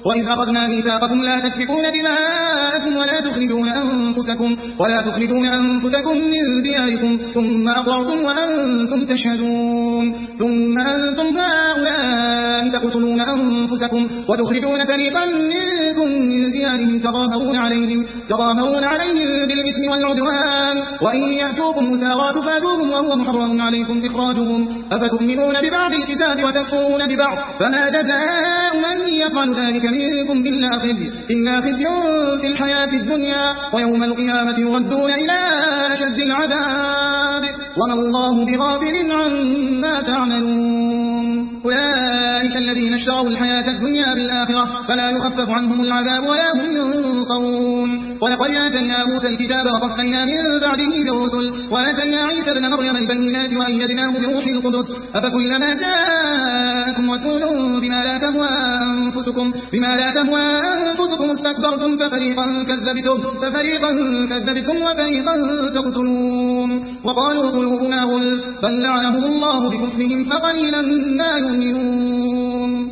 وإذ أخذنا ميثاقكم لا تسفكون دماءكم ولا تخرجون أنفسكم من دياركم ثم أقررتم وأنتم تشهدون ثم أنتم هؤلاء تقتلون أنفسكم وتخرجون فريقا منكم من ديارهم تظاهرون عليهم بالإثم والعدوان وإن يأتوكم مساراة فاتوهم وهو محرم عليكم إخراجهم أفتؤمنون ببعض الكتاب وتكفرون ببعض فما جزاء من يفعل ذلك منكم إلا خزي في الحياة الدنيا ويوم القيامة يردون إلى أشد العذاب وما الله بغافل عما تعملون أولئك الذين اشتروا الحياة الدنيا بالآخرة فلا يخفف عنهم العذاب ولا هم ينصرون ولقد آتينا موسى الكتاب وقفينا من بعده بالرسل وآتينا عيسى ابن مريم البينات وأيدناه بروح القدس أفكلما جاءكم رسول بما لا تهوى أنفسكم استكبرتم ففريقا كذبتم وفريقا تقتلون وقالوا قلوبنا غلف بل لعنهم الله بكفرهم فقليلا ما يؤمنون